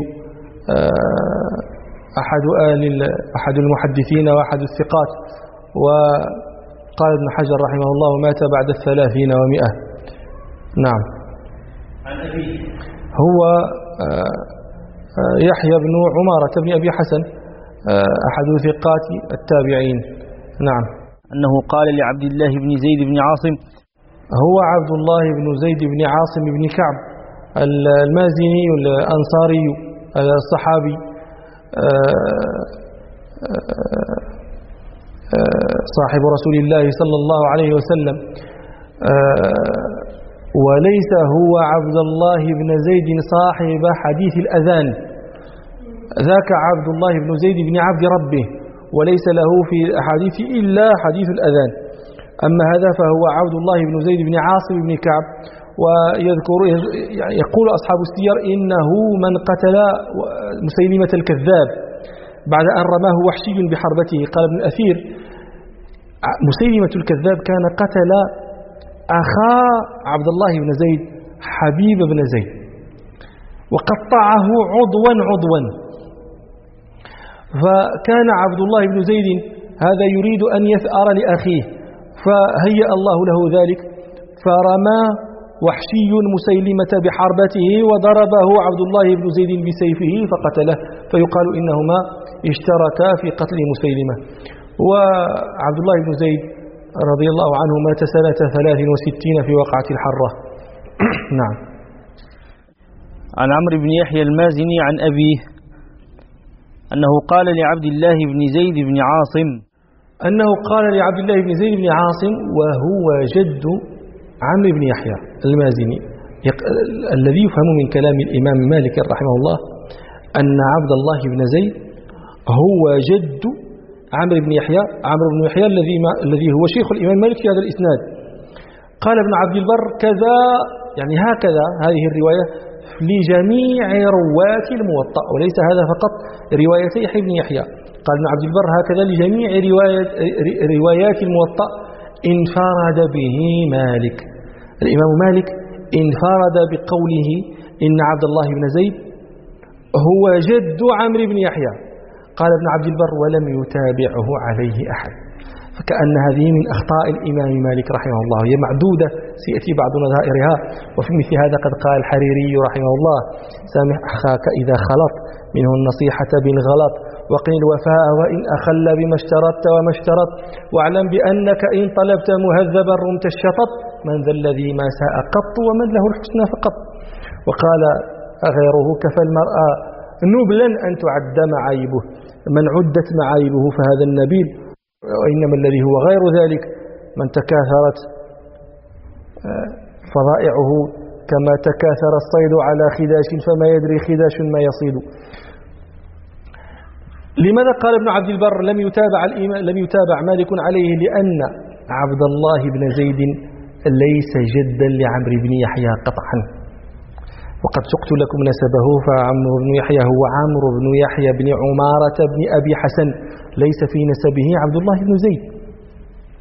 أحد المحدثين وأحد الثقات، وقال ابن حجر رحمه الله: مات بعد 30 و100. نعم. عن أبي هو يحيى بن عمارة بن أبي حسن أحد ثقات التابعين. نعم. أنه قال لعبد الله بن زيد بن عاصم، هو عبد الله بن زيد بن عاصم بن كعب المازني الأنصاري الصحابي، صاحب رسول الله صلى الله عليه وسلم، وليس هو عبد الله بن زيد صاحب حديث الأذان، ذاك عبد الله بن زيد بن عبد ربه، وليس له في الأحاديث إلا حديث الأذان. أما هذا فهو عبد الله بن زيد بن عاصم بن كعب. ويقول أصحاب السير إنه من قتل مسيلمة الكذاب بعد أن رماه وحشي بحربته. قال ابن الأثير: مسيلمة الكذاب كان قتل أخا عبد الله بن زيد حبيب بن زيد وقطعه عضوا، فكان عبد الله بن زيد هذا يريد أن يثأر لأخيه، فهيأ الله له ذلك، فرمى وحشي مسيلمة بحربته وضربه عبد الله بن زيد بسيفه فقتله، فيقال إنهما اشتركا في قتل مسيلمة. وعبد الله بن زيد رضي الله عنه مات سنة 63 في وقعة الحرة. نعم. عن عمرو بن يحيى المازني عن أبيه أنه قال لعبد الله بن زيد بن عاصم، أنه قال لعبد الله بن زيد بن عاصم وهو جد عمرو بن يحيى المازني. الذي يفهم من كلام الإمام مالك رحمه الله أن عبد الله بن زيد هو جد عمرو بن يحيى، الذي هو شيخ الإمام مالك في هذا الإسناد. قال ابن عبد البر كذا، يعني هكذا هذه الرواية لجميع رواة الموطأ، وليس هذا فقط روايتي يحيى بن يحيى. قال ابن عبد البر هكذا لجميع روايات الموطأ انفرد به مالك. الإمام مالك انفرد بقوله إن عبد الله بن زيد هو جد عمرو بن يحيى. قال ابن عبد البر ولم يتابعه عليه أحد، فكأن هذه من أخطاء الإمام مالك رحمه الله، هي معدودة سيأتي بعض نظائرها. وفي مثل هذا قد قال الحريري رحمه الله: سامح أخاك إذا خلط منه النصيحة بالغلط، وقل الوفاء وإن أخل بما اشترطت وما اشترط، واعلم بأنك إن طلبت مهذبا رمت الشطط، من ذا الذي ما ساء قط ومن له الحسنى فقط. وقال غيره: كفى المرأة نبلا أن تعد معايبه، من عدت معايبه فهذا النبيل، وإنما الذي هو غير ذلك من تكاثرت فضائعه كما تكاثر الصيد على خداش فما يدري خداش ما يصيد. لماذا قال ابن عبد البر لم يتابع مالك عليه؟ لأن عبد الله بن زيد ليس جدا لعمرو بن يحيى قطعا، وقد سقت لكم نسبه، فعمرو بن يحيى هو عمرو بن يحيى بن عمارة بن أبي حسن، ليس في نسبه عبد الله بن زيد.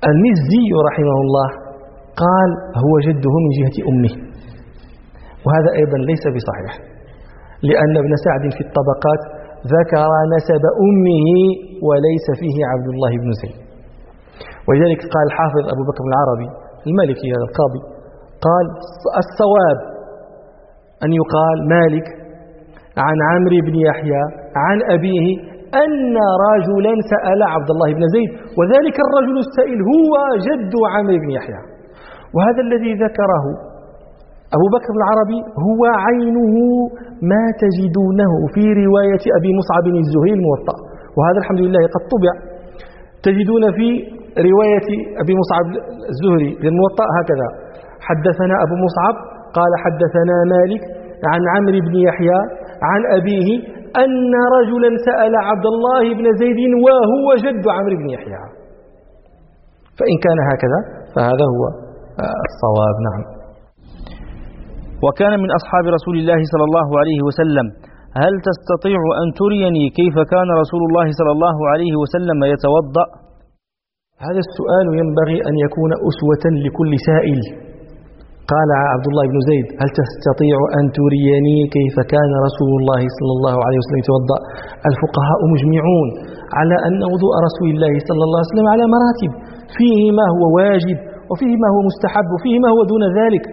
المزي رحمه الله قال هو جده من جهة أمه، وهذا أيضا ليس بصحيح، لأن ابن سعد في الطبقات ذكر نسب أمه وليس فيه عبد الله بن زيد. ولذلك قال الحافظ أبو بكر العربي المالكي هذا القاضي قال الصواب أن يقال مالك عن عمرو بن يحيى عن أبيه أن رجلا سأل عبد الله بن زيد، وذلك الرجل السائل هو جد عمرو بن يحيى. وهذا الذي ذكره أبو بكر العربي هو عينه ما تجدونه في رواية أبي مصعب الزهري الموطأ، وهذا الحمد لله قد طبع. تجدون في رواية أبي مصعب الزهري الموطأ هكذا: حدثنا أبو مصعب قال حدثنا مالك عن عمرو بن يحيى عن أبيه أن رجلا سأل عبد الله بن زيد وهو جد عمرو بن يحيى. فإن كان هكذا فهذا هو الصواب. نعم. وكان من أصحاب رسول الله صلى الله عليه وسلم: هل تستطيع أن تريني كيف كان رسول الله صلى الله عليه وسلم يتوضأ؟ هذا السؤال ينبغي أن يكون أسوة لكل سائل. قال عبد الله بن زيد: هل تستطيع أن تريني كيف كان رسول الله صلى الله عليه وسلم يتوضأ؟ الفقهاء مجمعون على أن وضوء رسول الله صلى الله عليه وسلم على مراتب، فيه ما هو واجب وفيه ما هو مستحب وفيه ما هو دون ذلك.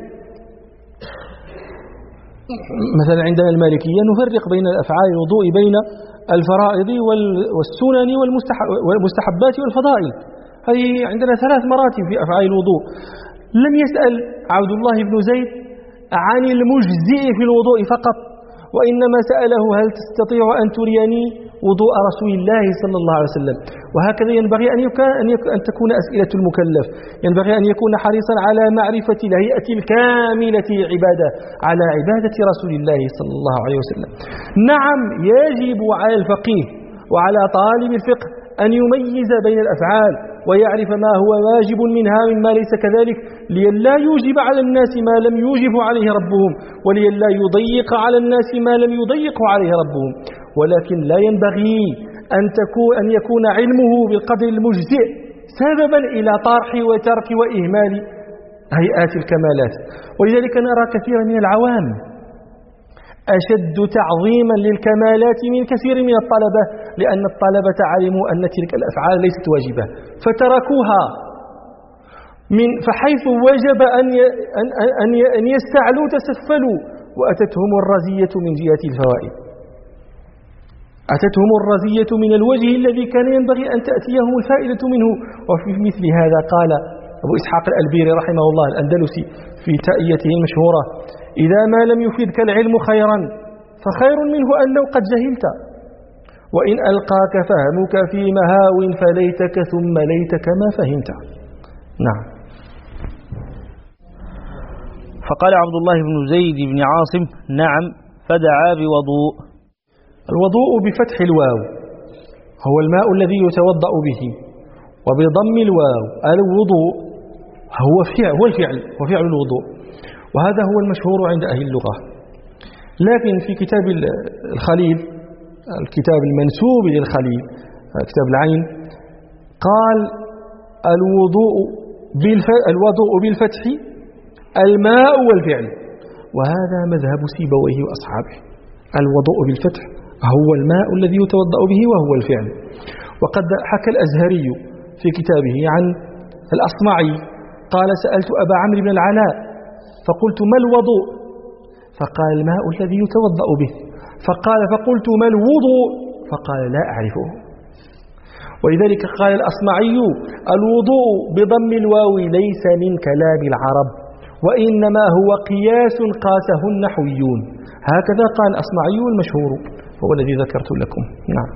مثلا عندنا المالكية نفرق بين الأفعال الوضوء بين الفرائض والسنن والمستحبات والفضائل. هذه عندنا 3 مراتب في أفعال الوضوء. لم يسأل عبد الله بن زيد عن المجزئ في الوضوء فقط، وإنما سأله: هل تستطيع أن تريني وضوء رسول الله صلى الله عليه وسلم؟ وهكذا ينبغي أن تكون أسئلة المكلف، ينبغي أن يكون حريصا على معرفة الهيئة الكاملة على عبادة رسول الله صلى الله عليه وسلم. نعم، يجب على الفقيه وعلى طالب الفقه أن يميز بين الأفعال ويعرف ما هو واجب منها مما ليس كذلك، لئلا يوجب على الناس ما لم يوجب عليه ربهم، ولئلا يضيق على الناس ما لم يضيق عليه ربهم. ولكن لا ينبغي أن يكون علمه بالقدر المجزئ سببا إلى طرح وترك وإهمال هيئات الكمالات. ولذلك نرى كثيرا من العوام أشد تعظيما للكمالات من كثير من الطلبة، لأن الطلبة علموا أن تلك الأفعال ليست واجبة فتركوها، فحيث وجب أن يستعلوا تسفلوا، وأتتهم الرزية من جهة الفوائد، أتتهم الرزية من الوجه الذي كان ينبغي أن تأتيهم الفائدة منه. وفي مثل هذا قال أبو إسحاق الألبيري رحمه الله الأندلسي في تأيته المشهورة: إذا ما لم يفيدك العلم خيرا فخير منه أن لو قد جهلت، وإن ألقاك فهمك في مهاو فليتك ثم ليتك ما فهمت. نعم. فقال عبد الله بن زيد بن عاصم: نعم، فدعا بوضوء. الوضوء بفتح الواو هو الماء الذي يتوضأ به، وبضم الواو الوضوء هو الفعل وفعل الوضوء، وهذا هو المشهور عند أهل اللغة. لكن في كتاب الخليل، الكتاب المنسوب للخليل، كتاب العين، قال الوضوء بالفتح الماء والفعل، وهذا مذهب سيبويه وأصحابه. الوضوء بالفتح هو الماء الذي يتوضأ به وهو الفعل. وقد حكى الأزهري في كتابه عن الأصمعي قال: سألت أبا عمرو بن العلاء فقلت: ما الوضوء؟ فقال: الماء الذي يتوضأ به. فقلت: ما الوضوء؟ فقال: لا أعرفه. ولذلك قال الأصمعي: الوضوء بضم الواو ليس من كلام العرب، وإنما هو قياس قاسه النحويون. هكذا قال الأصمعي المشهور، هو الذي ذكرت لكم. نعم.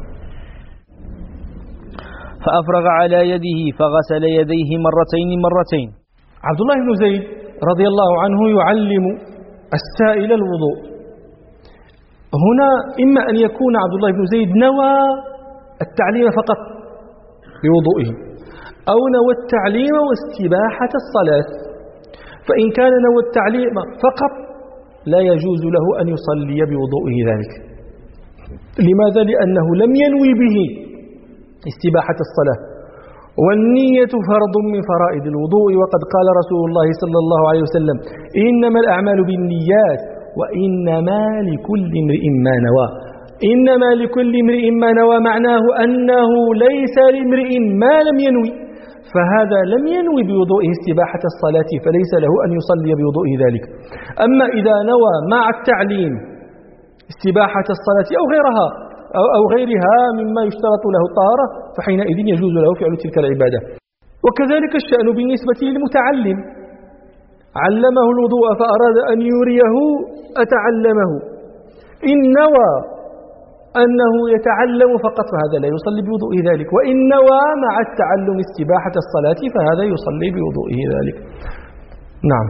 فأفرغ على يده فغسل يديه مرتين. عبد الله بن زيد رضي الله عنه يعلم السائل الوضوء. هنا إما أن يكون عبد الله بن زيد نوى التعليم فقط بوضوئه، أو نوى التعليم واستباحة الصلاة. فإن كان نوى التعليم فقط لا يجوز له أن يصلي بوضوئه ذلك. لماذا؟ لأنه لم ينوي به استباحة الصلاة، والنية فرض من فرائض الوضوء، وقد قال رسول الله صلى الله عليه وسلم: إنما الأعمال بالنيات وإنما لكل امرئ ما نوى. إنما لكل امرئ ما نوى معناه أنه ليس لامرئ ما لم ينوي، فهذا لم ينوي بوضوئه استباحة الصلاة فليس له أن يصلي بوضوئه ذلك. أما إذا نوى مع التعليم استباحة الصلاة أو غيرها مما يشترط له الطهارة، فحينئذ يجوز له فعل تلك العبادة. وكذلك الشأن بالنسبة للمتعلم، علمه الوضوء فأراد أن يريه أتعلمه، إن نوى أنه يتعلم فقط فهذا لا يصلي بوضوئه ذلك، وإن نوى مع التعلم استباحة الصلاة فهذا يصلي بوضوئه ذلك. نعم.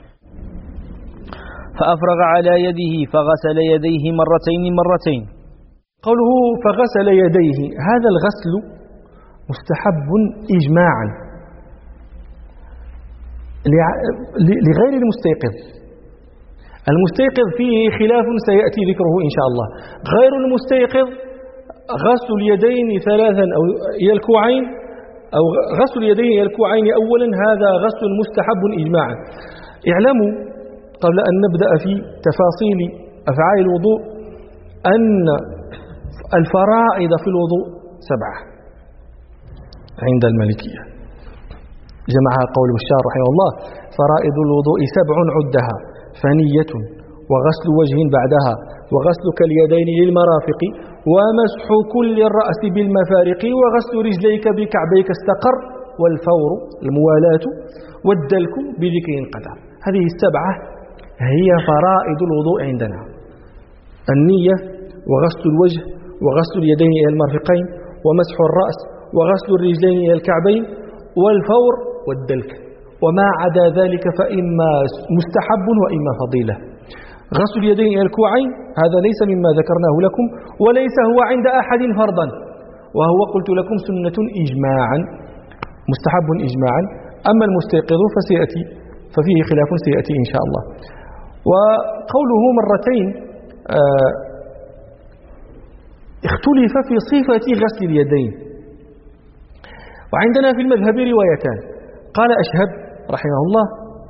فأفرغ على يده فغسل يديه مرتين. قوله فغسل يديه، هذا الغسل مستحب إجماعا لغير المستيقظ. المستيقظ فيه خلاف سيأتي ذكره إن شاء الله. غير المستيقظ غسل اليدين ثلاثا أو إلى الكوعين، أو غسل اليدين إلى الكوعين أولا، هذا غسل مستحب إجماعا. اعلموا قبل أن نبدأ في تفاصيل أفعال الوضوء أن الفرائض في الوضوء 7 عند المالكية، جمعها قول بشار رحمه الله: فرائض الوضوء 7 عدها، فنية، وغسل وجه بعدها، وغسلك اليدين للمرافق، ومسح كل الرأس بالمفارق، وغسل رجليك بكعبيك استقر، والفور الموالاة، والدلك بذكر قدر. هذه 7 هي فرائض الوضوء عندنا: النية، وغسل الوجه، وغسل اليدين إلى المرفقين، ومسح الرأس، وغسل الرجلين إلى الكعبين، والفور، والدلك. وما عدا ذلك فإما مستحب وإما فضيلة. غسل اليدين إلى الكوعين هذا ليس مما ذكرناه لكم، وليس هو عند أحد فرضا، وهو قلت لكم سنة إجماعا، مستحب إجماعا. أما المستيقظ ففيه خلاف سيأتي إن شاء الله. وقوله مرتين اختلف في صفة غسل اليدين، وعندنا في المذهب روايتان. قال أشهب رحمه الله: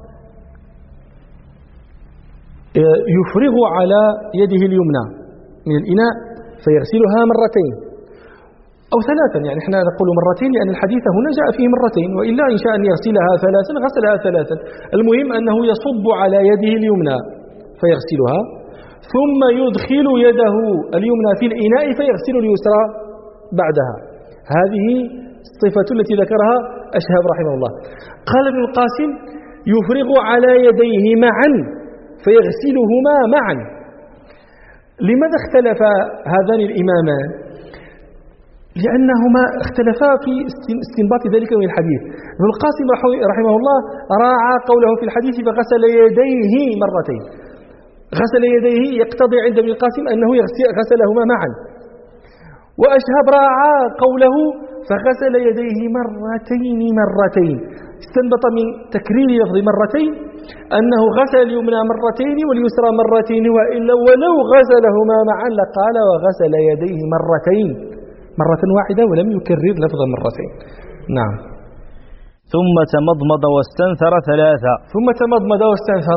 يفرغ على يده اليمنى من الإناء فيغسلها مرتين أو 3، يعني احنا نقول مرتين لأن الحديث هنا جاء فيه مرتين، وإلا إن شاء أن يغسلها 3 غسلها 3. المهم أنه يصب على يده اليمنى فيغسلها، ثم يدخل يده اليمنى في الإناء فيغسل اليسرى بعدها. هذه الصفة التي ذكرها أشهب رحمه الله. قال ابن القاسم: يفرغ على يديه معا فيغسلهما معا. لماذا اختلف هذان الإمامان؟ لأنهما اختلفا في استنباط ذلك من الحديث. ابن القاسم رحمه الله راعى قوله في الحديث فغسل يديه مرتين. غسل يديه يقتضي عند ابن القاسم أنه غسلهما معا. وأشهب راعى قوله فغسل يديه مرتين، استنبط من تكرير لفظ مرتين أنه غسل اليمنى مرتين واليسرى مرتين، وإلا ولو غسلهما معا لقال وغسل يديه مرة واحدة ولم يكرر لفظ مرتين. نعم. ثم تمضمض واستنثر 3. ثم تمضمض واستنثر.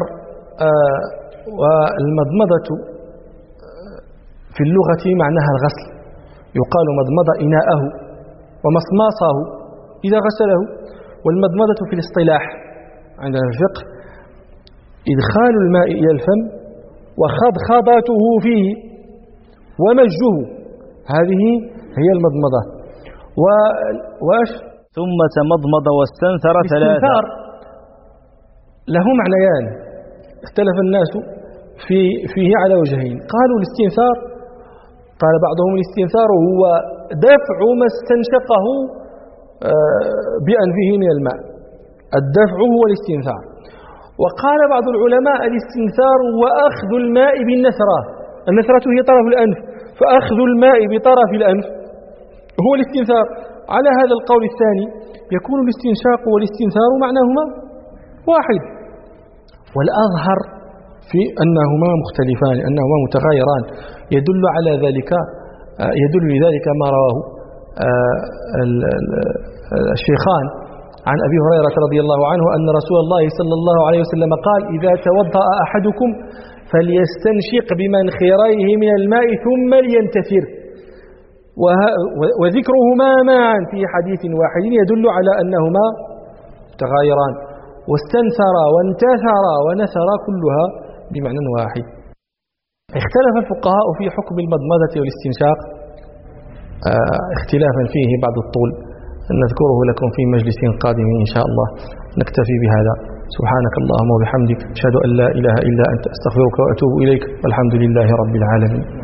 والمضمضة في اللغة معناها الغسل، يقال مضمض إناءه ومصماصه إذا غسله. والمضمضة في الاصطلاح عندنا في الفقه إدخال الماء إلى الفم وخضخضته فيه ومجه، هذه هي المضمضة. وإيش؟ ثم تمضمض واستنثر 3. الاستنثار له معنيان، اختلف الناس فيه على وجهين. قالوا الاستنثار، قال بعضهم الاستنثار هو دفع ما استنشقه بأنفه من الماء، الدفع هو الاستنثار. وقال بعض العلماء الاستنثار هو أخذ الماء بالنثرة، النثرة هي طرف الأنف، فأخذ الماء بطرف الأنف هو الاستنثار. على هذا القول الثاني يكون الاستنشاق والاستنثار معناهما واحد، والأظهر في أنهما مختلفان، أنهما متغايران. يدل لذلك ما رواه الشيخان عن أبي هريرة رضي الله عنه أن رسول الله صلى الله عليه وسلم قال إذا توضأ أحدكم فليستنشق بمنخريه من الماء ثم لينتثر، وذكرهما معا في حديث واحد يدل على أنهما تغايران، واستنثر وانتثر ونثر كلها بمعنى واحد. اختلف الفقهاء في حكم المضمضة والاستنشاق اختلافا فيه بعض الطول، نذكره لكم في مجلس قادم إن شاء الله. نكتفي بهذا. سبحانك اللهم وبحمدك أشهد أن لا إله إلا أنت أستغفرك وأتوب إليك، والحمد لله رب العالمين.